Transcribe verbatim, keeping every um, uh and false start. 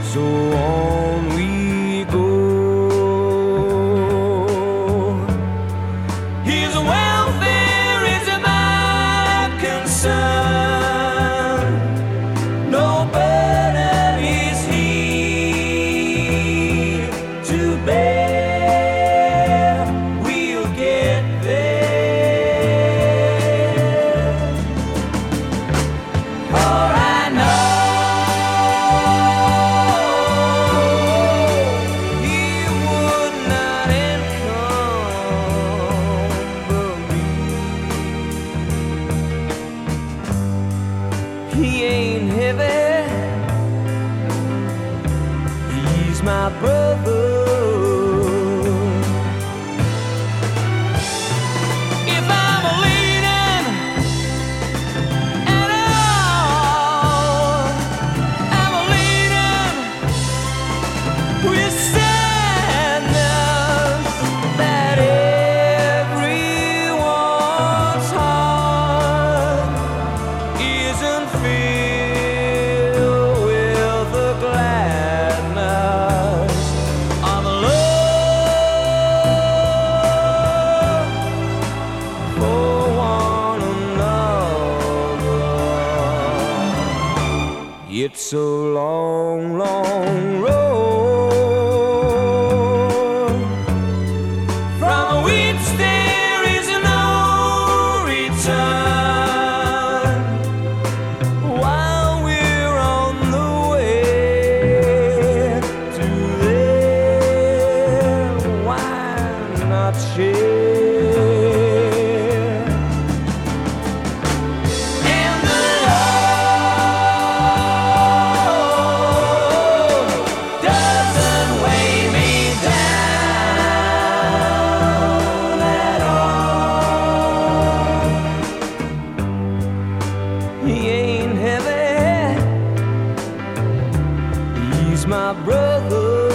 So on we go. His welfare is my concern. No burden is he to bear. We'll get there. For I know he would not encumber me. He ain't heavy. He's my brother. If I'm leaning at all, I'm leaning with sadness that everyone's heart isn't filled with the gladness of love for one another. It's a long, long road from which there is no return. While we're on the way to there, why not share? And the Lord doesn't weigh me down at all. He ain't heavy. He's my brother.